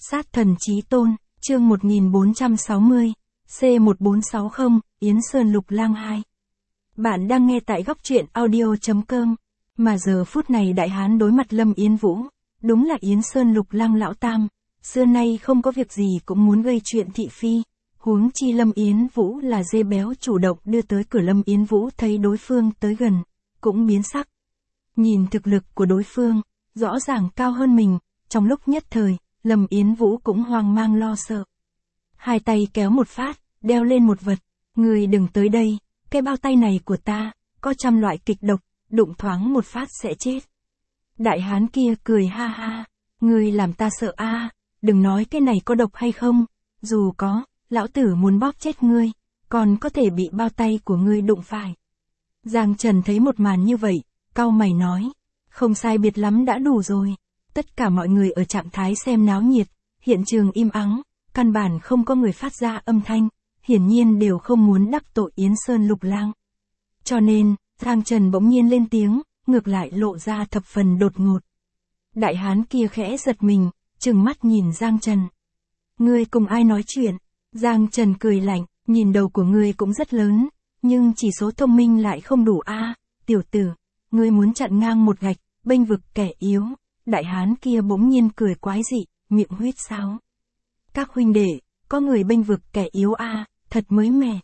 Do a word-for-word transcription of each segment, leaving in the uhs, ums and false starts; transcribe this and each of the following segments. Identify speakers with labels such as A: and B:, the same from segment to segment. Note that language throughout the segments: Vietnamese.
A: Sát thần chí tôn, chương một nghìn bốn trăm sáu mươi, C một bốn sáu không, Yến Sơn Lục Lang hai. Bạn đang nghe tại góc truyện audio chấm com. Mà giờ phút này đại hán đối mặt Lâm Yến Vũ, đúng là Yến Sơn Lục Lang lão tam, xưa nay không có việc gì cũng muốn gây chuyện thị phi, huống chi Lâm Yến Vũ là dê béo chủ động đưa tới cửa. Lâm Yến Vũ thấy đối phương tới gần, cũng biến sắc. Nhìn thực lực của đối phương, rõ ràng cao hơn mình, trong lúc nhất thời, Lâm Yến Vũ cũng hoang mang lo sợ. Hai tay kéo một phát, đeo lên một vật, người đừng tới đây, cái bao tay này của ta, có trăm loại kịch độc, đụng thoáng một phát sẽ chết. Đại hán kia cười ha ha, ngươi làm ta sợ a, à, đừng nói cái này có độc hay không, dù có, lão tử muốn bóp chết ngươi, còn có thể bị bao tay của ngươi đụng phải. Giang Trần thấy một màn như vậy, cau mày nói, không sai biệt lắm đã đủ rồi. Tất cả mọi người ở trạng thái xem náo nhiệt, hiện trường im ắng, căn bản không có người phát ra âm thanh, hiển nhiên đều không muốn đắc tội Yến Sơn Lục Lang. Cho nên, Giang Trần bỗng nhiên lên tiếng, ngược lại lộ ra thập phần đột ngột. Đại hán kia khẽ giật mình, trừng mắt nhìn Giang Trần. Ngươi cùng ai nói chuyện? Giang Trần cười lạnh, nhìn đầu của ngươi cũng rất lớn, nhưng chỉ số thông minh lại không đủ a, à, tiểu tử, ngươi muốn chặn ngang một gạch, bênh vực kẻ yếu. Đại hán kia bỗng nhiên cười quái dị, miệng huýt sáo. Các huynh đệ, có người bênh vực kẻ yếu a, à, thật mới mẻ.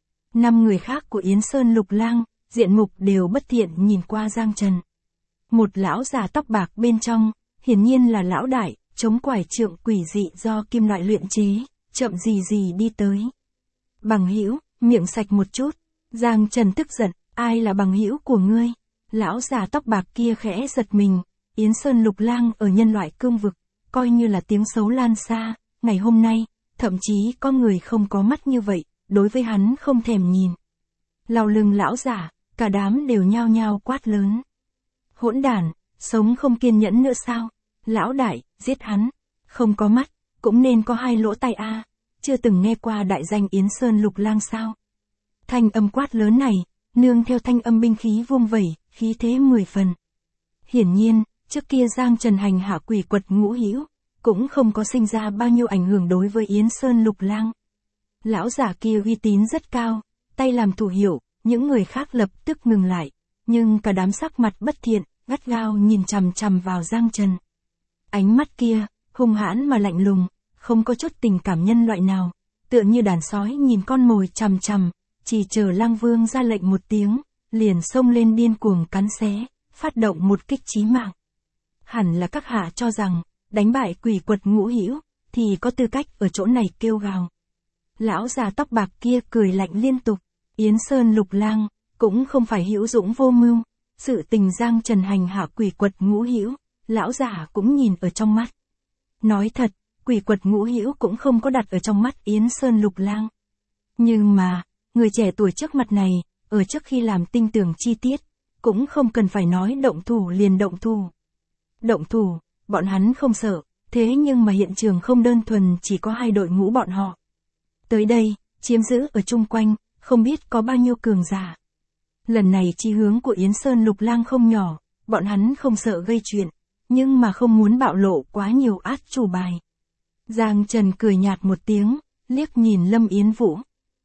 A: Năm người khác của Yến Sơn Lục Lang, diện mục đều bất thiện nhìn qua Giang Trần. Một lão già tóc bạc bên trong, hiển nhiên là lão đại, chống quải trượng quỷ dị do kim loại luyện chế, chậm gì gì đi tới. Bằng hữu, miệng sạch một chút. Giang Trần tức giận, ai là bằng hữu của ngươi? Lão già tóc bạc kia khẽ giật mình. Yến Sơn Lục Lang ở nhân loại cương vực, coi như là tiếng xấu lan xa, ngày hôm nay, thậm chí có người không có mắt như vậy, đối với hắn không thèm nhìn. Lao lưng lão giả, cả đám đều nhao nhao quát lớn. Hỗn đản, sống không kiên nhẫn nữa sao? Lão đại, giết hắn, không có mắt, cũng nên có hai lỗ tai a, à. Chưa từng nghe qua đại danh Yến Sơn Lục Lang sao? Thanh âm quát lớn này, nương theo thanh âm binh khí vung vẩy, khí thế mười phần. Hiển nhiên, trước kia Giang Trần hành hạ quỷ quật ngũ hữu, cũng không có sinh ra bao nhiêu ảnh hưởng đối với Yến Sơn Lục Lang. Lão giả kia uy tín rất cao, tay làm thủ hiệu, những người khác lập tức ngừng lại, nhưng cả đám sắc mặt bất thiện, gắt gao nhìn chằm chằm vào Giang Trần. Ánh mắt kia, hung hãn mà lạnh lùng, không có chút tình cảm nhân loại nào, tựa như đàn sói nhìn con mồi chằm chằm, chỉ chờ Lang Vương ra lệnh một tiếng, liền xông lên điên cuồng cắn xé, phát động một kích chí mạng. Hẳn là các hạ cho rằng, đánh bại quỷ quật ngũ hữu, thì có tư cách ở chỗ này kêu gào. Lão già tóc bạc kia cười lạnh liên tục, Yến Sơn Lục Lang, cũng không phải hữu dũng vô mưu, sự tình Giang Trần hành hạ quỷ quật ngũ hữu, lão già cũng nhìn ở trong mắt. Nói thật, quỷ quật ngũ hữu cũng không có đặt ở trong mắt Yến Sơn Lục Lang. Nhưng mà, người trẻ tuổi trước mặt này, ở trước khi làm tinh tường chi tiết, cũng không cần phải nói động thủ liền động thủ. Động thủ, bọn hắn không sợ, thế nhưng mà hiện trường không đơn thuần chỉ có hai đội ngũ bọn họ. Tới đây, chiếm giữ ở chung quanh, không biết có bao nhiêu cường giả. Lần này chí hướng của Yến Sơn Lục Lang không nhỏ, bọn hắn không sợ gây chuyện, nhưng mà không muốn bạo lộ quá nhiều át chủ bài. Giang Trần cười nhạt một tiếng, liếc nhìn Lâm Yến Vũ.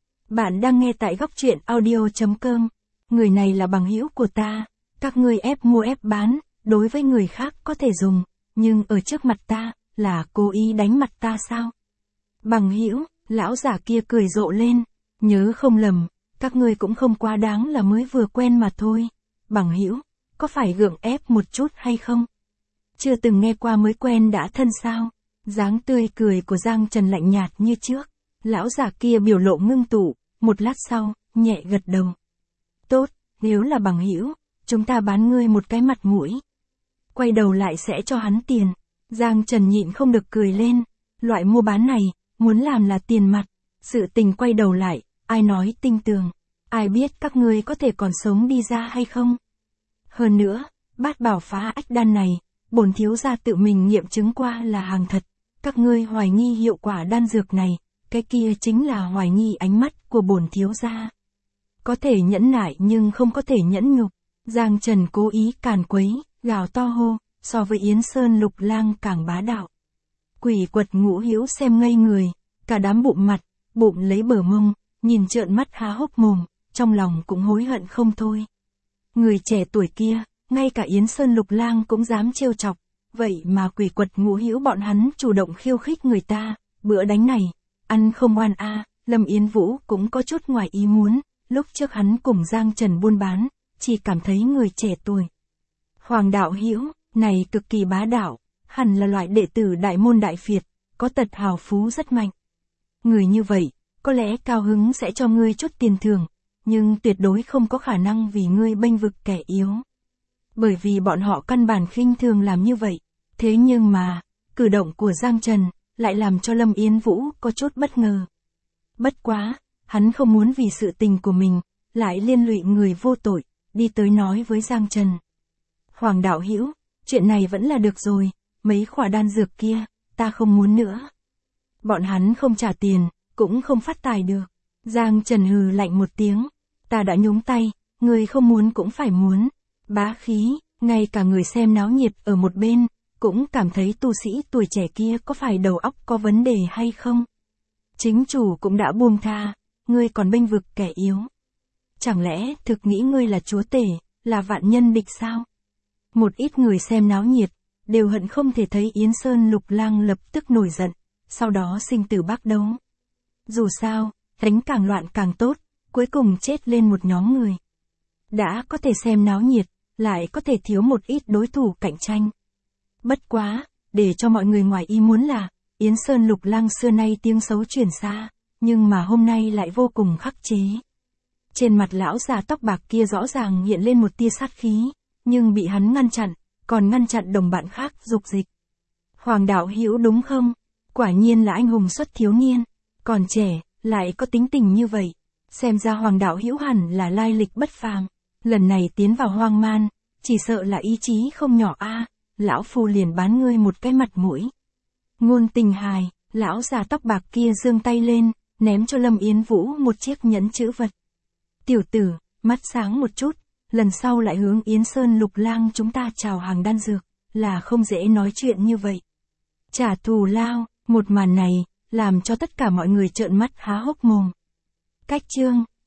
A: Bạn đang nghe tại góc truyện audio chấm com, người này là bằng hữu của ta, các ngươi ép mua ép bán. Đối với người khác có thể dùng, nhưng ở trước mặt ta, là cố ý đánh mặt ta sao? Bằng hữu, lão giả kia cười rộ lên, nhớ không lầm, các ngươi cũng không quá đáng là mới vừa quen mà thôi. Bằng hữu, có phải gượng ép một chút hay không? Chưa từng nghe qua mới quen đã thân sao? Dáng tươi cười của Giang Trần lạnh nhạt như trước, lão giả kia biểu lộ ngưng tụ, một lát sau, nhẹ gật đầu. Tốt, nếu là bằng hữu, chúng ta bán ngươi một cái mặt mũi. Quay đầu lại sẽ cho hắn tiền. Giang Trần nhịn không được cười lên. Loại mua bán này, muốn làm là tiền mặt. Sự tình quay đầu lại, ai nói tinh tường. Ai biết các ngươi có thể còn sống đi ra hay không? Hơn nữa, bát bảo phá ách đan này, bổn thiếu gia tự mình nghiệm chứng qua là hàng thật. Các ngươi hoài nghi hiệu quả đan dược này, cái kia chính là hoài nghi ánh mắt của bổn thiếu gia. Có thể nhẫn nại nhưng không có thể nhẫn nhục. Giang Trần cố ý càn quấy, gào to hô, so với Yến Sơn Lục Lang càng bá đạo. Quỷ quật Ngũ Hữu xem ngây người, cả đám bụng mặt, bụng lấy bờ mông, nhìn trợn mắt há hốc mồm, trong lòng cũng hối hận không thôi. Người trẻ tuổi kia, ngay cả Yến Sơn Lục Lang cũng dám trêu chọc, vậy mà quỷ quật Ngũ Hữu bọn hắn chủ động khiêu khích người ta, bữa đánh này, ăn không oan a. À. Lâm Yến Vũ cũng có chút ngoài ý muốn, lúc trước hắn cùng Giang Trần buôn bán, chỉ cảm thấy người trẻ tuổi. Hoàng Đạo Hữu này cực kỳ bá đạo, hẳn là loại đệ tử đại môn đại phiệt, có tật hào phú rất mạnh. Người như vậy, có lẽ cao hứng sẽ cho ngươi chút tiền thưởng, nhưng tuyệt đối không có khả năng vì ngươi bênh vực kẻ yếu. Bởi vì bọn họ căn bản khinh thường làm như vậy, thế nhưng mà, cử động của Giang Trần, lại làm cho Lâm Yến Vũ có chút bất ngờ. Bất quá, hắn không muốn vì sự tình của mình, lại liên lụy người vô tội, đi tới nói với Giang Trần. Hoàng Đạo Hữu, chuyện này vẫn là được rồi, mấy khỏa đan dược kia, ta không muốn nữa. Bọn hắn không trả tiền, cũng không phát tài được. Giang Trần hừ lạnh một tiếng, ta đã nhúng tay, người không muốn cũng phải muốn. Bá khí, ngay cả người xem náo nhiệt ở một bên, cũng cảm thấy tu sĩ tuổi trẻ kia có phải đầu óc có vấn đề hay không. Chính chủ cũng đã buông tha, ngươi còn bênh vực kẻ yếu. Chẳng lẽ thực nghĩ ngươi là chúa tể, là vạn nhân địch sao? Một ít người xem náo nhiệt, đều hận không thể thấy Yến Sơn Lục Lang lập tức nổi giận, sau đó sinh tử bác đấu. Dù sao, đánh càng loạn càng tốt, cuối cùng chết lên một nhóm người. Đã có thể xem náo nhiệt, lại có thể thiếu một ít đối thủ cạnh tranh. Bất quá, để cho mọi người ngoài ý muốn là, Yến Sơn Lục Lang xưa nay tiếng xấu truyền xa, nhưng mà hôm nay lại vô cùng khắc chế. Trên mặt lão già tóc bạc kia rõ ràng hiện lên một tia sát khí, nhưng bị hắn ngăn chặn, còn ngăn chặn đồng bạn khác dục dịch. Hoàng Đạo Hữu đúng không? Quả nhiên là anh hùng xuất thiếu niên, còn trẻ, lại có tính tình như vậy. Xem ra Hoàng Đạo Hữu hẳn là lai lịch bất phàm, lần này tiến vào hoang man, chỉ sợ là ý chí không nhỏ a. À, lão phu liền bán ngươi một cái mặt mũi. Ngôn Tình hài, lão già tóc bạc kia giương tay lên, ném cho Lâm Yến Vũ một chiếc nhẫn chữ vật. Tiểu tử, mắt sáng một chút, lần sau lại hướng Yến Sơn Lục Lang chúng ta chào hàng đan dược, là không dễ nói chuyện như vậy. Trả thù lao, một màn này, làm cho tất cả mọi người trợn mắt há hốc mồm. Cách chương